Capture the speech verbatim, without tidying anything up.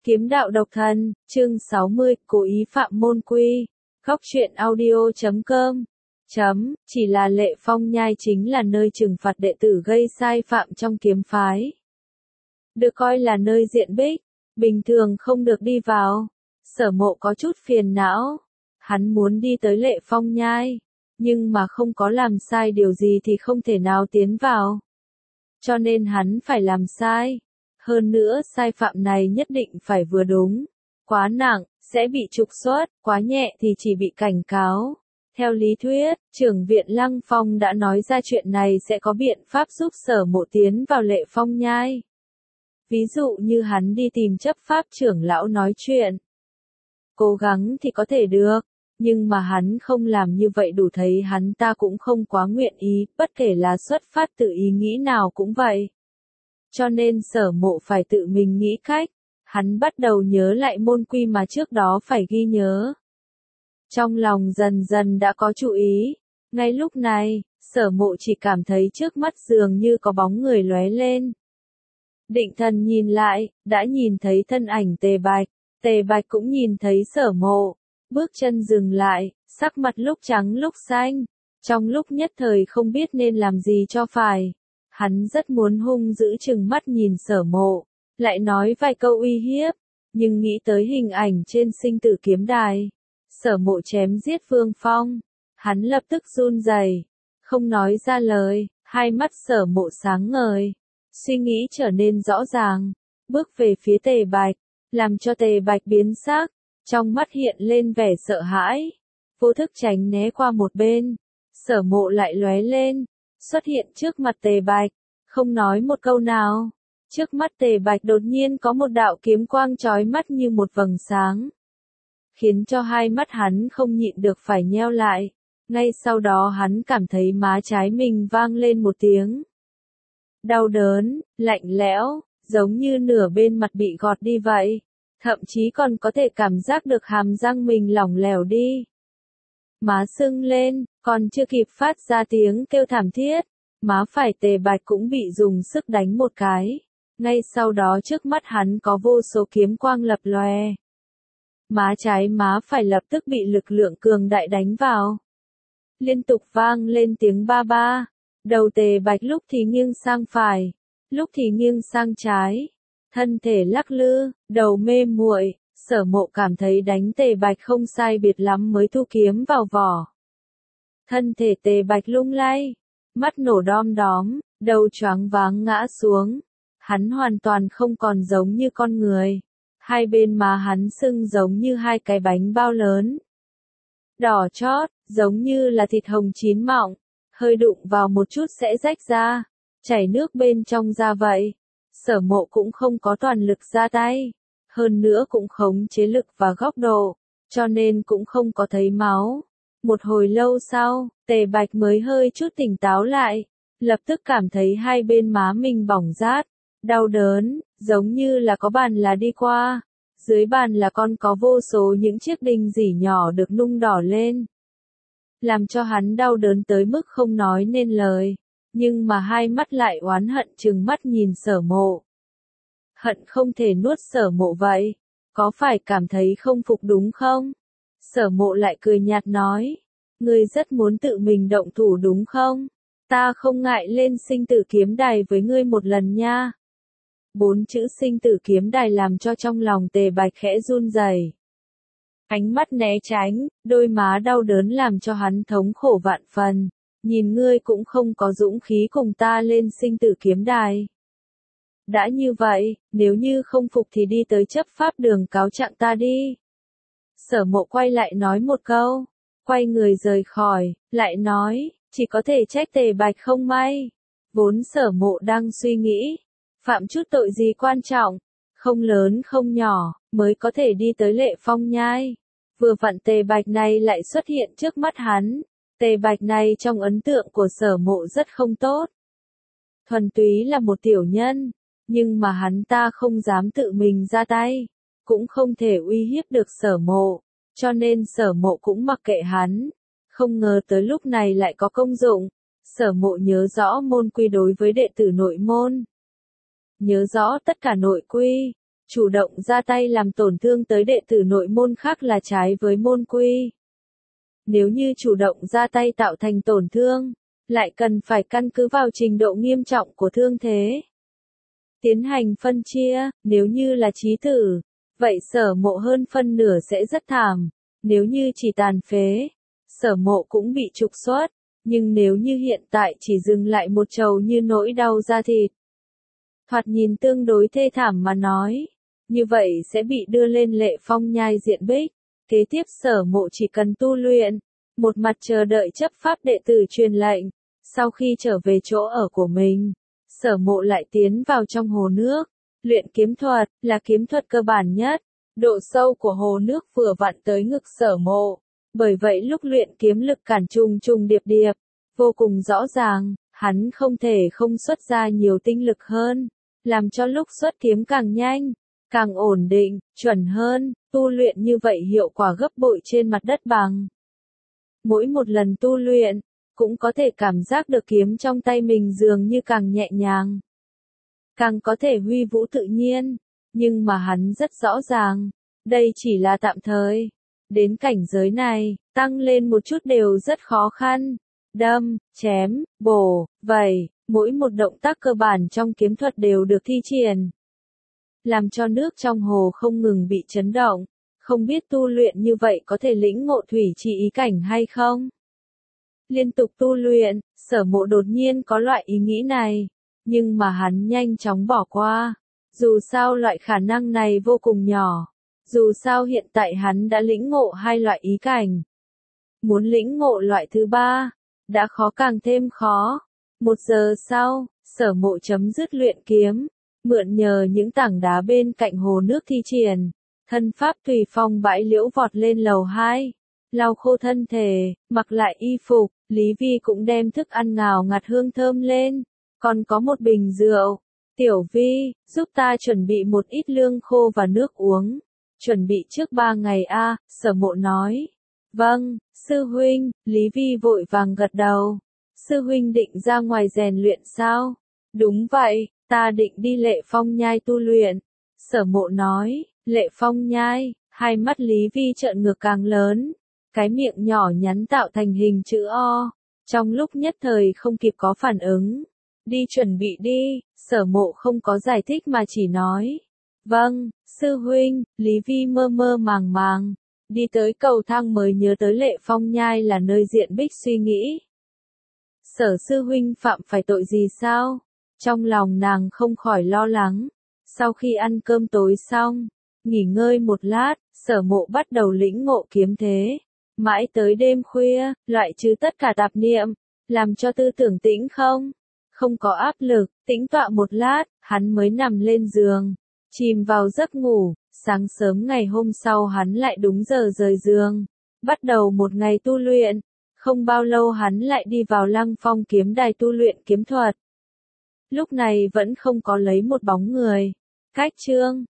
Kiếm đạo độc thần, chương sáu mươi, cố ý phạm môn quy. Góc truyện audio chấm com. Chấm, chỉ là Lệ Phong Nhai chính là nơi trừng phạt đệ tử gây sai phạm trong kiếm phái. Được coi là nơi diện bích, bình thường không được đi vào. Sở Mộ có chút phiền não. Hắn muốn đi tới Lệ Phong Nhai, nhưng mà không có làm sai điều gì thì không thể nào tiến vào. Cho nên hắn phải làm sai. Hơn nữa sai phạm này nhất định phải vừa đúng. Quá nặng, sẽ bị trục xuất, quá nhẹ thì chỉ bị cảnh cáo. Theo lý thuyết, trưởng viện Lăng Phong đã nói ra chuyện này sẽ có biện pháp giúp Sở Mộ tiến vào Lệ Phong Nhai. Ví dụ như hắn đi tìm chấp pháp trưởng lão nói chuyện. Cố gắng thì có thể được, nhưng mà hắn không làm như vậy đủ thấy hắn ta cũng không quá nguyện ý, bất kể là xuất phát từ ý nghĩ nào cũng vậy. Cho nên Sở Mộ phải tự mình nghĩ cách, hắn bắt đầu nhớ lại môn quy mà trước đó phải ghi nhớ. Trong lòng dần dần đã có chú ý, ngay lúc này, Sở Mộ chỉ cảm thấy trước mắt dường như có bóng người lóe lên. Định thần nhìn lại, đã nhìn thấy thân ảnh Tề Bạch, Tề Bạch cũng nhìn thấy Sở Mộ, bước chân dừng lại, sắc mặt lúc trắng lúc xanh, trong lúc nhất thời không biết nên làm gì cho phải. Hắn rất muốn hung dữ chừng mắt nhìn Sở Mộ, lại nói vài câu uy hiếp, nhưng nghĩ tới hình ảnh trên sinh tử kiếm đài. Sở Mộ chém giết Vương Phong, hắn lập tức run rẩy, không nói ra lời, hai mắt Sở Mộ sáng ngời, suy nghĩ trở nên rõ ràng, bước về phía Tề Bạch, làm cho Tề Bạch biến sắc, trong mắt hiện lên vẻ sợ hãi, vô thức tránh né qua một bên. Sở Mộ lại lóe lên, xuất hiện trước mặt Tề Bạch, không nói một câu nào. Trước mắt Tề Bạch đột nhiên có một đạo kiếm quang chói mắt như một vầng sáng, khiến cho hai mắt hắn không nhịn được phải nheo lại. Ngay sau đó hắn cảm thấy má trái mình vang lên một tiếng đau đớn, lạnh lẽo, giống như nửa bên mặt bị gọt đi vậy. Thậm chí còn có thể cảm giác được hàm răng mình lỏng lẻo đi. Má sưng lên, còn chưa kịp phát ra tiếng kêu thảm thiết, má phải Tề Bạch cũng bị dùng sức đánh một cái. Ngay sau đó trước mắt hắn có vô số kiếm quang lập lòe. Má trái má phải lập tức bị lực lượng cường đại đánh vào. Liên tục vang lên tiếng ba ba. Đầu Tề Bạch lúc thì nghiêng sang phải, lúc thì nghiêng sang trái. Thân thể lắc lư, đầu mê muội, Sở Mộ cảm thấy đánh Tề Bạch không sai biệt lắm mới thu kiếm vào vỏ. Thân thể Tề Bạch lung lay, mắt nổ đom đóm, đầu choáng váng ngã xuống. Hắn hoàn toàn không còn giống như con người. Hai bên má hắn sưng giống như hai cái bánh bao lớn. Đỏ chót, giống như là thịt hồng chín mọng, hơi đụng vào một chút sẽ rách ra, chảy nước bên trong ra vậy. Sở Mộ cũng không có toàn lực ra tay, hơn nữa cũng khống chế lực và góc độ, cho nên cũng không có thấy máu. Một hồi lâu sau, Tề Bạch mới hơi chút tỉnh táo lại, lập tức cảm thấy hai bên má mình bỏng rát, đau đớn, giống như là có bàn là đi qua, dưới bàn là còn có vô số những chiếc đinh rỉ nhỏ được nung đỏ lên. Làm cho hắn đau đớn tới mức không nói nên lời, nhưng mà hai mắt lại oán hận trừng mắt nhìn Sở Mộ. Hận không thể nuốt Sở Mộ vậy, có phải cảm thấy không phục đúng không? Sở Mộ lại cười nhạt nói, ngươi rất muốn tự mình động thủ đúng không? Ta không ngại lên sinh tử kiếm đài với ngươi một lần nha. Bốn chữ sinh tử kiếm đài làm cho trong lòng Tề Bạch khẽ run rẩy. Ánh mắt né tránh, đôi má đau đớn làm cho hắn thống khổ vạn phần. Nhìn ngươi cũng không có dũng khí cùng ta lên sinh tử kiếm đài. Đã như vậy, nếu như không phục thì đi tới chấp pháp đường cáo trạng ta đi. Sở Mộ quay lại nói một câu, quay người rời khỏi, lại nói, chỉ có thể trách Tề Bạch không may. Vốn Sở Mộ đang suy nghĩ, phạm chút tội gì quan trọng, không lớn không nhỏ, mới có thể đi tới Lệ Phong Nhai. Vừa vặn Tề Bạch này lại xuất hiện trước mắt hắn. Tề Bạch này trong ấn tượng của Sở Mộ rất không tốt. Thuần túy là một tiểu nhân, nhưng mà hắn ta không dám tự mình ra tay, cũng không thể uy hiếp được Sở Mộ, cho nên Sở Mộ cũng mặc kệ hắn. Không ngờ tới lúc này lại có công dụng. Sở Mộ nhớ rõ môn quy đối với đệ tử nội môn. Nhớ rõ tất cả nội quy, Chủ động ra tay làm tổn thương tới đệ tử nội môn khác là trái với môn quy. Nếu như chủ động ra tay tạo thành tổn thương, lại cần phải căn cứ vào trình độ nghiêm trọng của thương thế. Tiến hành phân chia, nếu như là chí tử, vậy Sở Mộ hơn phân nửa sẽ rất thảm, nếu như chỉ tàn phế, Sở Mộ cũng bị trục xuất, nhưng nếu như hiện tại chỉ dừng lại một trầu như nỗi đau da thịt, thoạt nhìn tương đối thê thảm mà nói, như vậy sẽ bị đưa lên Lệ Phong Nhai diện bích. Kế tiếp Sở Mộ chỉ cần tu luyện, một mặt chờ đợi chấp pháp đệ tử truyền lệnh, sau khi trở về chỗ ở của mình, Sở Mộ lại tiến vào trong hồ nước, luyện kiếm thuật, là kiếm thuật cơ bản nhất, độ sâu của hồ nước vừa vặn tới ngực Sở Mộ, bởi vậy lúc luyện kiếm lực cản trùng trùng điệp điệp, vô cùng rõ ràng, hắn không thể không xuất ra nhiều tinh lực hơn, làm cho lúc xuất kiếm càng nhanh, càng ổn định, chuẩn hơn, tu luyện như vậy hiệu quả gấp bội trên mặt đất bằng. Mỗi một lần tu luyện, cũng có thể cảm giác được kiếm trong tay mình dường như càng nhẹ nhàng, càng có thể huy vũ tự nhiên, nhưng mà hắn rất rõ ràng, đây chỉ là tạm thời. Đến cảnh giới này, tăng lên một chút đều rất khó khăn. Đâm, chém, bổ, vẩy, mỗi một động tác cơ bản trong kiếm thuật đều được thi triển, làm cho nước trong hồ không ngừng bị chấn động. Không biết tu luyện như vậy có thể lĩnh ngộ thủy trì ý cảnh hay không? Liên tục tu luyện, Sở Mộ đột nhiên có loại ý nghĩ này, nhưng mà hắn nhanh chóng bỏ qua. Dù sao loại khả năng này vô cùng nhỏ. Dù sao hiện tại hắn đã lĩnh ngộ hai loại ý cảnh. Muốn lĩnh ngộ loại thứ ba, đã khó càng thêm khó. Một giờ sau, Sở Mộ chấm dứt luyện kiếm, mượn nhờ những tảng đá bên cạnh hồ nước thi triển. Thân pháp tùy phong bãi liễu vọt lên lầu hai, lau khô thân thể, mặc lại y phục, Lý Vi cũng đem thức ăn ngào ngạt hương thơm lên, còn có một bình rượu. Tiểu Vi, giúp ta chuẩn bị một ít lương khô và nước uống. Chuẩn bị trước ba ngày a, à, Sở Mộ nói. Vâng, sư huynh, Lý Vi vội vàng gật đầu. Sư huynh định ra ngoài rèn luyện sao? Đúng vậy, ta định đi Lệ Phong Nhai tu luyện. Sở Mộ nói. Lệ Phong Nhai, hai mắt Lý Vi trợn ngược càng lớn, cái miệng nhỏ nhắn tạo thành hình chữ O, trong lúc nhất thời không kịp có phản ứng. Đi chuẩn bị đi, Sở Mộ không có giải thích mà chỉ nói. Vâng, sư huynh, Lý Vi mơ mơ màng màng, đi tới cầu thang mới nhớ tới Lệ Phong Nhai là nơi diện bích suy nghĩ. Sở sư huynh phạm phải tội gì sao? Trong lòng nàng không khỏi lo lắng. Sau khi ăn cơm tối xong, nghỉ ngơi một lát, Sở Mộ bắt đầu lĩnh ngộ kiếm thế. Mãi tới đêm khuya, loại trừ tất cả tạp niệm, làm cho tư tưởng tĩnh không, không có áp lực, tĩnh tọa một lát, hắn mới nằm lên giường, chìm vào giấc ngủ. Sáng sớm ngày hôm sau hắn lại đúng giờ rời giường, bắt đầu một ngày tu luyện. Không bao lâu hắn lại đi vào Lăng Phong kiếm đài tu luyện kiếm thuật. Lúc này vẫn không có lấy một bóng người. Cách chương